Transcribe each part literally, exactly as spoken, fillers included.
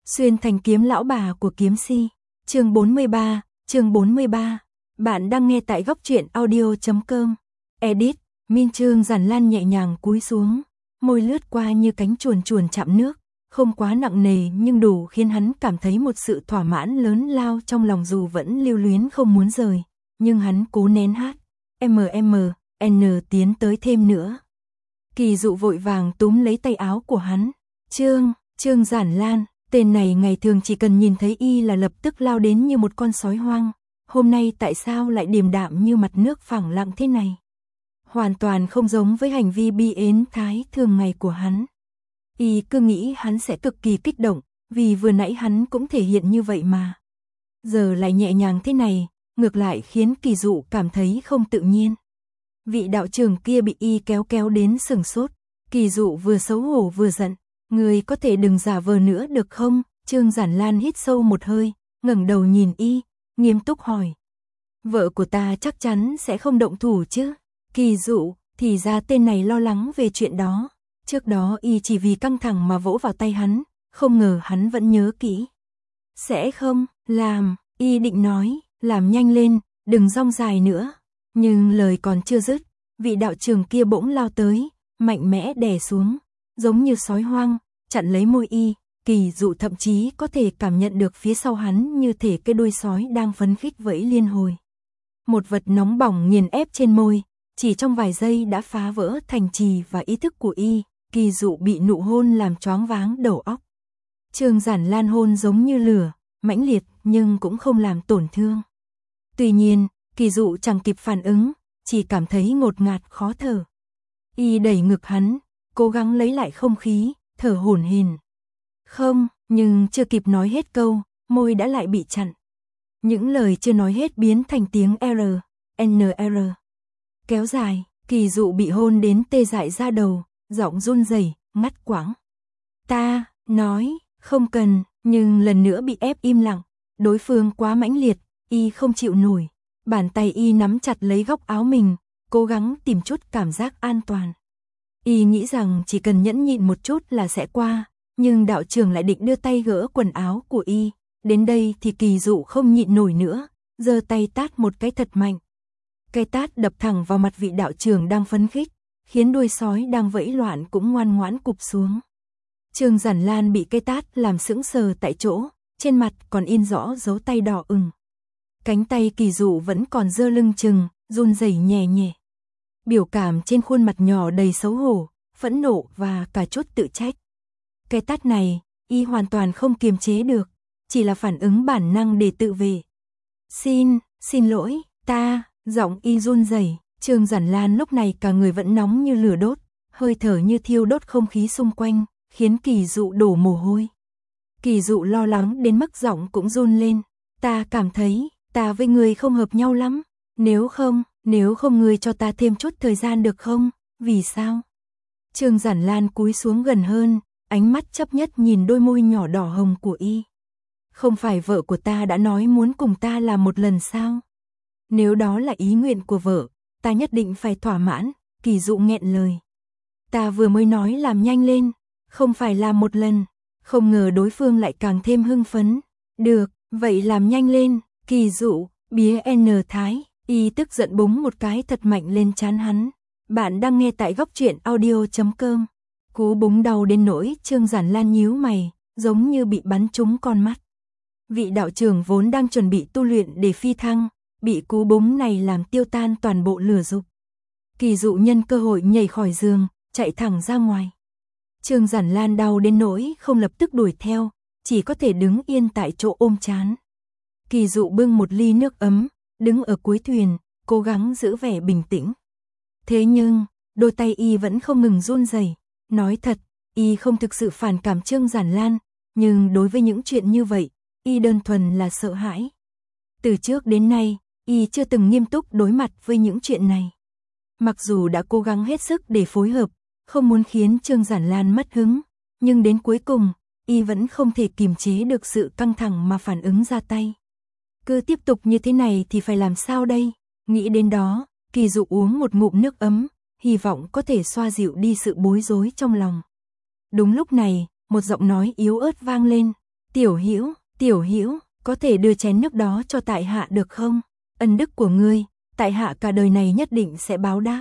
Xuyên thành kiếm lão bà của kiếm si. Chương bốn mươi ba, chương bốn mươi ba. Bạn đang nghe tại góc truyện audio chấm com. Edit, Min Trương Giản Lan nhẹ nhàng cúi xuống, môi lướt qua như cánh chuồn chuồn chạm nước, không quá nặng nề nhưng đủ khiến hắn cảm thấy một sự thỏa mãn lớn lao trong lòng dù vẫn lưu luyến không muốn rời, nhưng hắn cố nén hát. M M N tiến tới thêm nữa. Kỳ Dụ vội vàng túm lấy tay áo của hắn. Trương, Trương Giản Lan, tên này ngày thường chỉ cần nhìn thấy y là lập tức lao đến như một con sói hoang. Hôm nay tại sao lại điềm đạm như mặt nước phẳng lặng thế này? Hoàn toàn không giống với hành vi bi ến thái thường ngày của hắn. Y cứ nghĩ hắn sẽ cực kỳ kích động, vì vừa nãy hắn cũng thể hiện như vậy mà. Giờ lại nhẹ nhàng thế này, ngược lại khiến Kỳ Dụ cảm thấy không tự nhiên. Vị đạo trưởng kia bị y kéo kéo đến sừng sốt. Kỳ Dụ vừa xấu hổ vừa giận. Người có thể đừng giả vờ nữa được không? Trương Giản Lan hít sâu một hơi, ngẩng đầu nhìn y, nghiêm túc hỏi. Vợ của ta chắc chắn sẽ không động thủ chứ? Kỳ Dụ, thì ra tên này lo lắng về chuyện đó. Trước đó y chỉ vì căng thẳng mà vỗ vào tay hắn, không ngờ hắn vẫn nhớ kỹ. Sẽ không, làm, y định nói, làm nhanh lên, đừng rong dài nữa. Nhưng lời còn chưa dứt, vị đạo trưởng kia bỗng lao tới, mạnh mẽ đè xuống, giống như sói hoang, chặn lấy môi y. Kỳ Dụ thậm chí có thể cảm nhận được phía sau hắn như thể cái đuôi sói đang phấn khích vẫy liên hồi. Một vật nóng bỏng nghiền ép trên môi, chỉ trong vài giây đã phá vỡ thành trì và ý thức của y. Kỳ Dụ bị nụ hôn làm choáng váng đầu óc. Trương Giản Lan hôn giống như lửa, mãnh liệt nhưng cũng không làm tổn thương. Tuy nhiên, Kỳ Dụ chẳng kịp phản ứng, chỉ cảm thấy ngột ngạt khó thở. Y đẩy ngực hắn, cố gắng lấy lại không khí, thở hổn hển. Không, nhưng chưa kịp nói hết câu, môi đã lại bị chặn. Những lời chưa nói hết biến thành tiếng R, N R. Kéo dài, Kỳ Dụ bị hôn đến tê dại da đầu, giọng run rẩy, ngắt quãng. Ta, nói, không cần, nhưng lần nữa bị ép im lặng. Đối phương quá mãnh liệt, y không chịu nổi. Bàn tay y nắm chặt lấy góc áo mình, cố gắng tìm chút cảm giác an toàn. Y nghĩ rằng chỉ cần nhẫn nhịn một chút là sẽ qua, nhưng đạo trưởng lại định đưa tay gỡ quần áo của y. Đến đây thì Kỳ Dụ không nhịn nổi nữa, giơ tay tát một cái thật mạnh. Cái tát đập thẳng vào mặt vị đạo trưởng đang phấn khích, khiến đuôi sói đang vẫy loạn cũng ngoan ngoãn cụp xuống. Trương Giản Lan bị cái tát làm sững sờ tại chỗ, trên mặt còn in rõ dấu tay đỏ ửng. Cánh tay Kỳ Dụ vẫn còn giơ lưng chừng, run rẩy nhẹ nhẹ. Biểu cảm trên khuôn mặt nhỏ đầy xấu hổ, phẫn nộ và cả chút tự trách. Cái tát này, y hoàn toàn không kiềm chế được, chỉ là phản ứng bản năng để tự vệ. Xin, xin lỗi, ta, giọng y run rẩy. Trương Giản Lan lúc này cả người vẫn nóng như lửa đốt, hơi thở như thiêu đốt không khí xung quanh, khiến Kỳ Dụ đổ mồ hôi. Kỳ Dụ lo lắng đến mức giọng cũng run lên. Ta cảm thấy, ta với người không hợp nhau lắm. Nếu không, nếu không người cho ta thêm chút thời gian được không? Vì sao? Trương Giản Lan cúi xuống gần hơn, ánh mắt chấp nhất nhìn đôi môi nhỏ đỏ hồng của y. Không phải vợ của ta đã nói muốn cùng ta làm một lần sao? Nếu đó là ý nguyện của vợ, ta nhất định phải thỏa mãn. Kỳ Dụ nghẹn lời. Ta vừa mới nói làm nhanh lên, không phải làm một lần. Không ngờ đối phương lại càng thêm hưng phấn. Được, vậy làm nhanh lên. Kỳ Dụ, bía N Thái. Y tức giận búng một cái thật mạnh lên trán hắn. Bạn đang nghe tại góc truyện audio chấm com. Cú búng đau đến nỗi Trương Giản Lan nhíu mày, giống như bị bắn trúng con mắt. Vị đạo trưởng vốn đang chuẩn bị tu luyện để phi thăng, bị cú búng này làm tiêu tan toàn bộ lửa dục. Kỳ Dụ nhân cơ hội nhảy khỏi giường, chạy thẳng ra ngoài. Trương Giản Lan đau đến nỗi không lập tức đuổi theo, chỉ có thể đứng yên tại chỗ ôm trán. Kỳ Dụ bưng một ly nước ấm, đứng ở cuối thuyền, cố gắng giữ vẻ bình tĩnh. Thế nhưng, đôi tay y vẫn không ngừng run rẩy. Nói thật, y không thực sự phản cảm Trương Giản Lan, nhưng đối với những chuyện như vậy, y đơn thuần là sợ hãi. Từ trước đến nay, y chưa từng nghiêm túc đối mặt với những chuyện này. Mặc dù đã cố gắng hết sức để phối hợp, không muốn khiến Trương Giản Lan mất hứng, nhưng đến cuối cùng, y vẫn không thể kiềm chế được sự căng thẳng mà phản ứng ra tay. Cứ tiếp tục như thế này thì phải làm sao đây? Nghĩ đến đó, Kỳ Dụ uống một ngụm nước ấm, hy vọng có thể xoa dịu đi sự bối rối trong lòng. Đúng lúc này, một giọng nói yếu ớt vang lên. Tiểu Hữu, Tiểu Hữu, có thể đưa chén nước đó cho tại hạ được không? Ân đức của ngươi, tại hạ cả đời này nhất định sẽ báo đáp.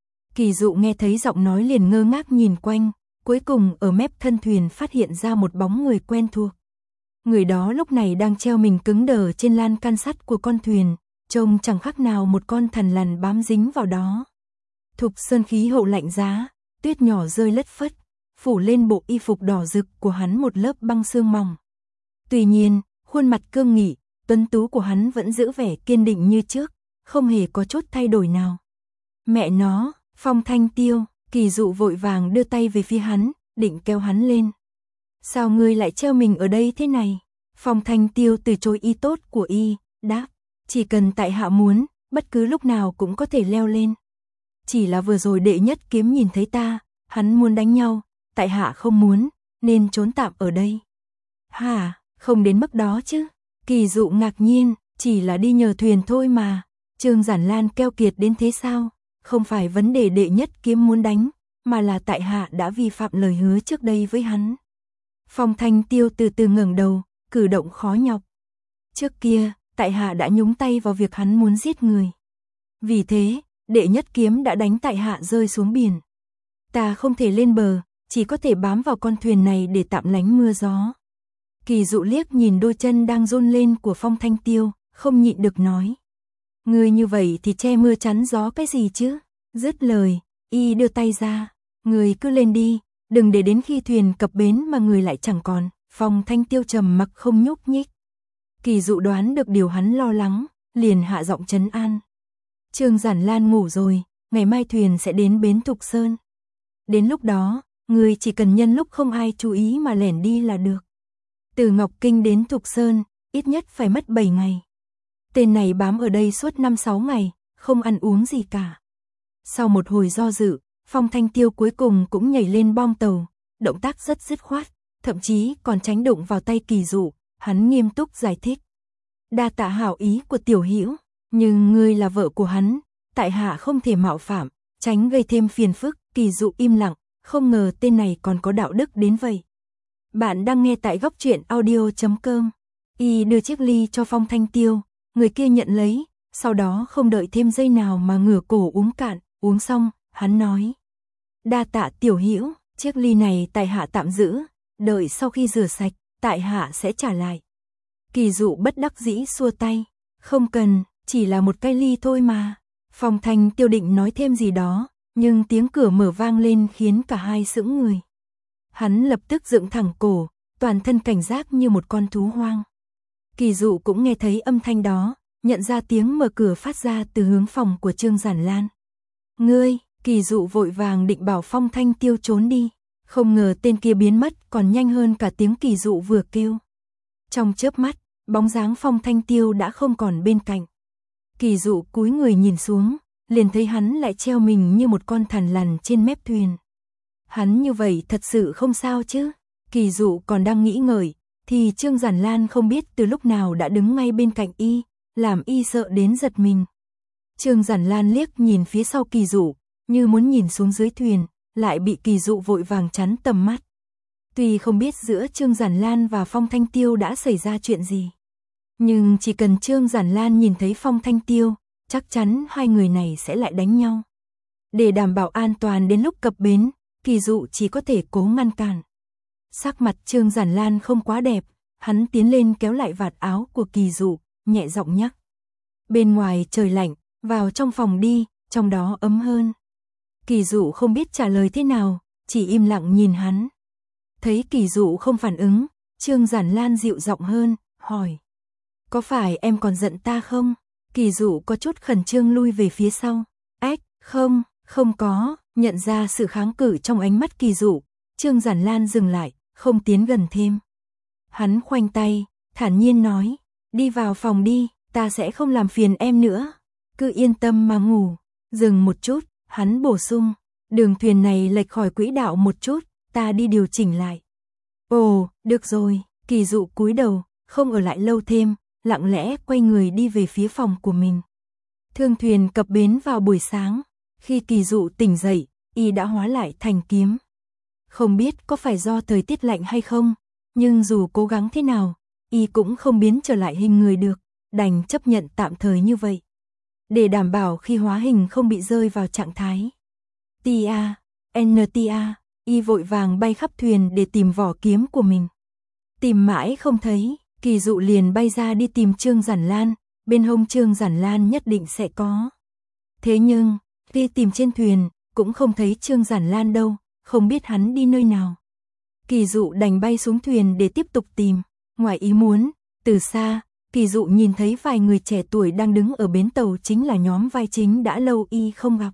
Kỳ Dụ nghe thấy giọng nói liền ngơ ngác nhìn quanh, cuối cùng ở mép thân thuyền phát hiện ra một bóng người quen thuộc. Người đó lúc này đang treo mình cứng đờ trên lan can sắt của con thuyền, trông chẳng khác nào một con thằn lằn bám dính vào đó. Thục sơn khí hậu lạnh giá, tuyết nhỏ rơi lất phất, phủ lên bộ y phục đỏ rực của hắn một lớp băng sương mỏng. Tuy nhiên, khuôn mặt cương nghị, tuấn tú của hắn vẫn giữ vẻ kiên định như trước, không hề có chút thay đổi nào. Mẹ nó, Phong Thanh Tiêu, Kỳ Dụ vội vàng đưa tay về phía hắn, định kéo hắn lên. Sao ngươi lại treo mình ở đây thế này? Phong Thanh Tiêu từ chối ý tốt của y, đáp, chỉ cần tại hạ muốn, bất cứ lúc nào cũng có thể leo lên. Chỉ là vừa rồi Đệ Nhất Kiếm nhìn thấy ta, hắn muốn đánh nhau, tại hạ không muốn, nên trốn tạm ở đây. Hả, không đến mức đó chứ? Kỳ Dụ ngạc nhiên, chỉ là đi nhờ thuyền thôi mà. Trương Giản Lan keo kiệt đến thế sao? Không phải vấn đề Đệ Nhất Kiếm muốn đánh, mà là tại hạ đã vi phạm lời hứa trước đây với hắn. Phong Thanh Tiêu từ từ ngẩng đầu, cử động khó nhọc. Trước kia, tại hạ đã nhúng tay vào việc hắn muốn giết người. Vì thế, Đệ Nhất Kiếm đã đánh tại hạ rơi xuống biển. Ta không thể lên bờ, chỉ có thể bám vào con thuyền này để tạm lánh mưa gió. Kỳ Dụ liếc nhìn đôi chân đang run lên của Phong Thanh Tiêu, không nhịn được nói. Ngươi như vậy thì che mưa chắn gió cái gì chứ? Dứt lời, y đưa tay ra. Ngươi cứ lên đi, đừng để đến khi thuyền cập bến mà người lại chẳng còn. Phong Thanh Tiêu trầm mặc không nhúc nhích. Kỳ Dụ đoán được điều hắn lo lắng, liền hạ giọng trấn an. Trương Giản Lan ngủ rồi, ngày mai thuyền sẽ đến bến Thục Sơn. Đến lúc đó, ngươi chỉ cần nhân lúc không ai chú ý mà lẻn đi là được. Từ Ngọc Kinh đến Thục Sơn, ít nhất phải mất bảy ngày. Tên này bám ở đây suốt năm sáu ngày, không ăn uống gì cả. Sau một hồi do dự, Phong Thanh Tiêu cuối cùng cũng nhảy lên bong tàu, động tác rất dứt khoát, thậm chí còn tránh đụng vào tay Kỳ Dụ, hắn nghiêm túc giải thích. Đa tạ hảo ý của Tiểu Hữu, nhưng ngươi là vợ của hắn, tại hạ không thể mạo phạm, tránh gây thêm phiền phức. Kỳ Dụ im lặng, không ngờ tên này còn có đạo đức đến vậy. Bạn đang nghe tại góc truyện audio chấm com. Y đưa chiếc ly cho Phong Thanh Tiêu, người kia nhận lấy, sau đó không đợi thêm giây nào mà ngửa cổ uống cạn, uống xong, hắn nói. Đa tạ Tiểu Hữu, chiếc ly này tại hạ tạm giữ, đợi sau khi rửa sạch, tại hạ sẽ trả lại. Kỳ Dụ bất đắc dĩ xua tay, không cần, chỉ là một cái ly thôi mà. Phong Thanh Tiêu định nói thêm gì đó, nhưng tiếng cửa mở vang lên khiến cả hai sững người. Hắn lập tức dựng thẳng cổ, toàn thân cảnh giác như một con thú hoang. Kỳ Dụ cũng nghe thấy âm thanh đó, nhận ra tiếng mở cửa phát ra từ hướng phòng của Trương Giản Lan. Ngươi, Kỳ Dụ vội vàng định bảo Phong Thanh Tiêu trốn đi, không ngờ tên kia biến mất còn nhanh hơn cả tiếng Kỳ Dụ vừa kêu. Trong chớp mắt, bóng dáng Phong Thanh Tiêu đã không còn bên cạnh. Kỳ Dụ cúi người nhìn xuống, liền thấy hắn lại treo mình như một con thằn lằn trên mép thuyền. Hắn như vậy thật sự không sao chứ? Kỳ Dụ còn đang nghĩ ngợi, thì Trương Giản Lan không biết từ lúc nào đã đứng ngay bên cạnh y, làm y sợ đến giật mình. Trương Giản Lan liếc nhìn phía sau Kỳ Dụ, như muốn nhìn xuống dưới thuyền, lại bị Kỳ Dụ vội vàng chắn tầm mắt. Tuy không biết giữa Trương Giản Lan và Phong Thanh Tiêu đã xảy ra chuyện gì, nhưng chỉ cần Trương Giản Lan nhìn thấy Phong Thanh Tiêu, chắc chắn hai người này sẽ lại đánh nhau. Để đảm bảo an toàn đến lúc cập bến, Kỳ Dụ chỉ có thể cố ngăn cản. Sắc mặt Trương Giản Lan không quá đẹp, hắn tiến lên kéo lại vạt áo của Kỳ Dụ, nhẹ giọng nhắc. Bên ngoài trời lạnh, vào trong phòng đi, trong đó ấm hơn. Kỳ Dụ không biết trả lời thế nào, chỉ im lặng nhìn hắn. Thấy Kỳ Dụ không phản ứng, Trương Giản Lan dịu giọng hơn, hỏi. Có phải em còn giận ta không? Kỳ Dụ có chút khẩn trương lui về phía sau. Ách, không, không có. Nhận ra sự kháng cự trong ánh mắt Kỳ Dụ, Trương Giản Lan dừng lại, không tiến gần thêm. Hắn khoanh tay, thản nhiên nói, đi vào phòng đi, ta sẽ không làm phiền em nữa. Cứ yên tâm mà ngủ. Dừng một chút, hắn bổ sung, đường thuyền này lệch khỏi quỹ đạo một chút, ta đi điều chỉnh lại. Ồ, được rồi. Kỳ Dụ cúi đầu, không ở lại lâu thêm, lặng lẽ quay người đi về phía phòng của mình. Thương thuyền cập bến vào buổi sáng, khi Kỳ Dụ tỉnh dậy, y đã hóa lại thành kiếm. Không biết có phải do thời tiết lạnh hay không, nhưng dù cố gắng thế nào, y cũng không biến trở lại hình người được, đành chấp nhận tạm thời như vậy. Để đảm bảo khi hóa hình không bị rơi vào trạng thái Tia, en tê a, y vội vàng bay khắp thuyền để tìm vỏ kiếm của mình. Tìm mãi không thấy, Kỳ Dụ liền bay ra đi tìm Trương Giản Lan, bên hông Trương Giản Lan nhất định sẽ có. Thế nhưng, khi tìm trên thuyền, cũng không thấy Trương Giản Lan đâu, không biết hắn đi nơi nào. Kỳ Dụ đành bay xuống thuyền để tiếp tục tìm. Ngoài ý muốn, từ xa, Kỳ Dụ nhìn thấy vài người trẻ tuổi đang đứng ở bến tàu, chính là nhóm vai chính đã lâu y không gặp.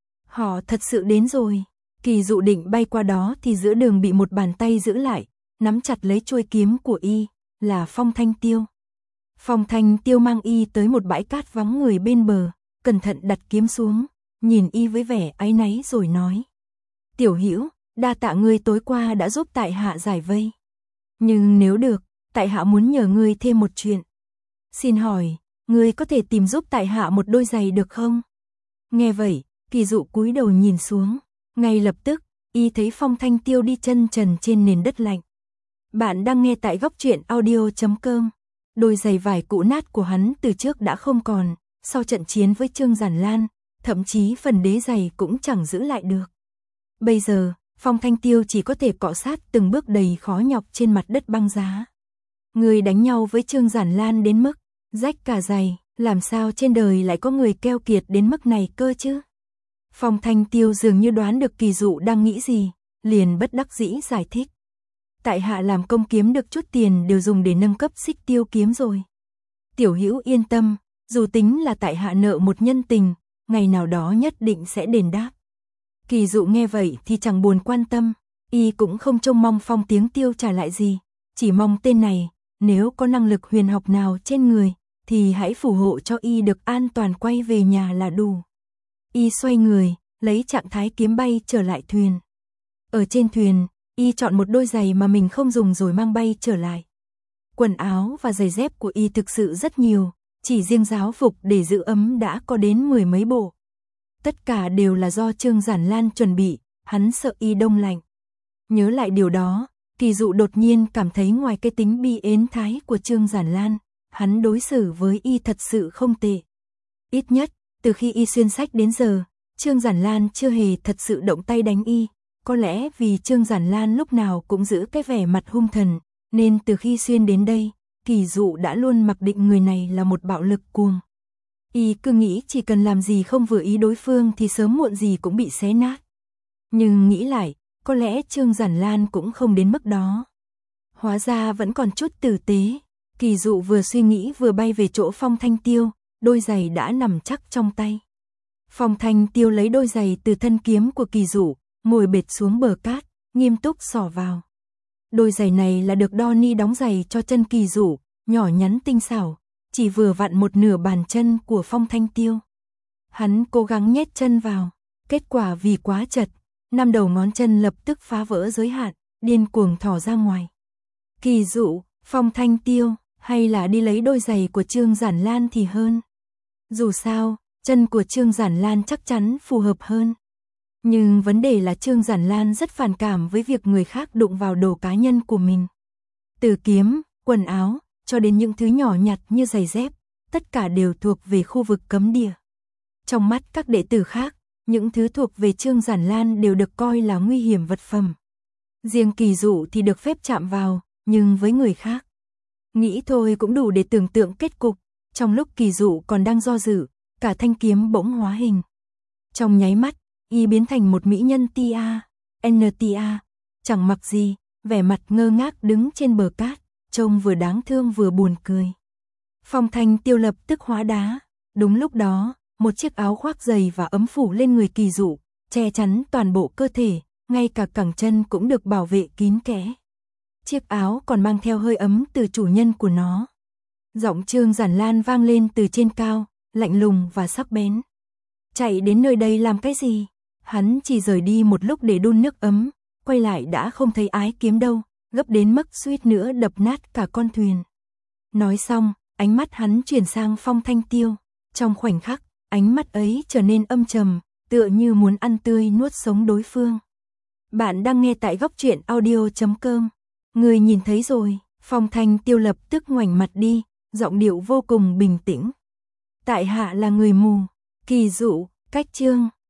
Họ thật sự đến rồi. Kỳ Dụ định bay qua đó thì giữa đường bị một bàn tay giữ lại, nắm chặt lấy chuôi kiếm của y, là Phong Thanh Tiêu. Phong Thanh Tiêu mang y tới một bãi cát vắng người bên bờ, cẩn thận đặt kiếm xuống, nhìn y với vẻ áy náy rồi nói: "Tiểu Hữu, đa tạ ngươi tối qua đã giúp tại hạ giải vây. Nhưng nếu được, tại hạ muốn nhờ ngươi thêm một chuyện. Xin hỏi, ngươi có thể tìm giúp tại hạ một đôi giày được không?" Nghe vậy, Kỳ Dụ cúi đầu nhìn xuống, ngay lập tức, y thấy Phong Thanh Tiêu đi chân trần trên nền đất lạnh. Bạn đang nghe tại góc truyện audio chấm com. Đôi giày vải cũ nát của hắn từ trước đã không còn, sau trận chiến với Trương Giản Lan, thậm chí phần đế giày cũng chẳng giữ lại được. Bây giờ, Phong Thanh Tiêu chỉ có thể cọ sát từng bước đầy khó nhọc trên mặt đất băng giá. Người đánh nhau với Trương Giản Lan đến mức rách cả giày, làm sao trên đời lại có người keo kiệt đến mức này cơ chứ? Phong Thanh Tiêu dường như đoán được Kỳ Dụ đang nghĩ gì, liền bất đắc dĩ giải thích: "Tại hạ làm công kiếm được chút tiền đều dùng để nâng cấp Xích Tiêu kiếm rồi. Tiểu Hữu yên tâm, dù tính là tại hạ nợ một nhân tình, ngày nào đó nhất định sẽ đền đáp." Kỳ Dụ nghe vậy thì chẳng buồn quan tâm, y cũng không trông mong Phong Tiếng Tiêu trả lại gì, chỉ mong tên này, nếu có năng lực huyền học nào trên người, thì hãy phù hộ cho y được an toàn quay về nhà là đủ. Y xoay người, lấy trạng thái kiếm bay trở lại thuyền. Ở trên thuyền, y chọn một đôi giày mà mình không dùng rồi mang bay trở lại. Quần áo và giày dép của y thực sự rất nhiều, chỉ riêng giáo phục để giữ ấm đã có đến mười mấy bộ. Tất cả đều là do Trương Giản Lan chuẩn bị, hắn sợ y đông lạnh. Nhớ lại điều đó, Kỳ Dụ đột nhiên cảm thấy ngoài cái tính bi ến thái của Trương Giản Lan, hắn đối xử với y thật sự không tệ. Ít nhất, từ khi y xuyên sách đến giờ, Trương Giản Lan chưa hề thật sự động tay đánh y. Có lẽ vì Trương Giản Lan lúc nào cũng giữ cái vẻ mặt hung thần, nên từ khi xuyên đến đây, Kỳ Dụ đã luôn mặc định người này là một bạo lực cuồng. Y cứ nghĩ chỉ cần làm gì không vừa ý đối phương thì sớm muộn gì cũng bị xé nát. Nhưng nghĩ lại, có lẽ Trương Giản Lan cũng không đến mức đó. Hóa ra vẫn còn chút tử tế. Kỳ Dụ vừa suy nghĩ vừa bay về chỗ Phong Thanh Tiêu, đôi giày đã nằm chắc trong tay. Phong Thanh Tiêu lấy đôi giày từ thân kiếm của Kỳ Dụ, ngồi bệt xuống bờ cát, nghiêm túc xỏ vào. Đôi giày này là được Donnie đóng giày cho chân Kỳ Dụ, nhỏ nhắn tinh xảo, chỉ vừa vặn một nửa bàn chân của Phong Thanh Tiêu. Hắn cố gắng nhét chân vào, kết quả vì quá chật, năm đầu ngón chân lập tức phá vỡ giới hạn, điên cuồng thò ra ngoài. Kỳ Dụ, Phong Thanh Tiêu, hay là đi lấy đôi giày của Trương Giản Lan thì hơn. Dù sao, chân của Trương Giản Lan chắc chắn phù hợp hơn. Nhưng vấn đề là Trương Giản Lan rất phản cảm với việc người khác đụng vào đồ cá nhân của mình. Từ kiếm, quần áo, cho đến những thứ nhỏ nhặt như giày dép, tất cả đều thuộc về khu vực cấm địa. Trong mắt các đệ tử khác, những thứ thuộc về Trương Giản Lan đều được coi là nguy hiểm vật phẩm. Riêng Kỳ Dụ thì được phép chạm vào, nhưng với người khác, nghĩ thôi cũng đủ để tưởng tượng kết cục. Trong lúc Kỳ Dụ còn đang do dự, cả thanh kiếm bỗng hóa hình. Trong nháy mắt, y biến thành một mỹ nhân Tia, en tê a, chẳng mặc gì, vẻ mặt ngơ ngác đứng trên bờ cát, trông vừa đáng thương vừa buồn cười. Phong Thanh Tiêu lập tức hóa đá. Đúng lúc đó, một chiếc áo khoác dày và ấm phủ lên người Kỳ Dụ, che chắn toàn bộ cơ thể, ngay cả cẳng chân cũng được bảo vệ kín kẽ. Chiếc áo còn mang theo hơi ấm từ chủ nhân của nó. Giọng Trương Giản Lan vang lên từ trên cao, lạnh lùng và sắc bén. Chạy đến nơi đây làm cái gì? Hắn chỉ rời đi một lúc để đun nước ấm, quay lại đã không thấy ái kiếm đâu, gấp đến mức suýt nữa đập nát cả con thuyền. Nói xong, ánh mắt hắn chuyển sang Phong Thanh Tiêu. Trong khoảnh khắc, ánh mắt ấy trở nên âm trầm, tựa như muốn ăn tươi nuốt sống đối phương. Bạn đang nghe tại góc truyện audio chấm com. Người nhìn thấy rồi, Phong Thanh Tiêu lập tức ngoảnh mặt đi, giọng điệu vô cùng bình tĩnh. Tại hạ là người mù, Kỳ Dụ, Cách Trương.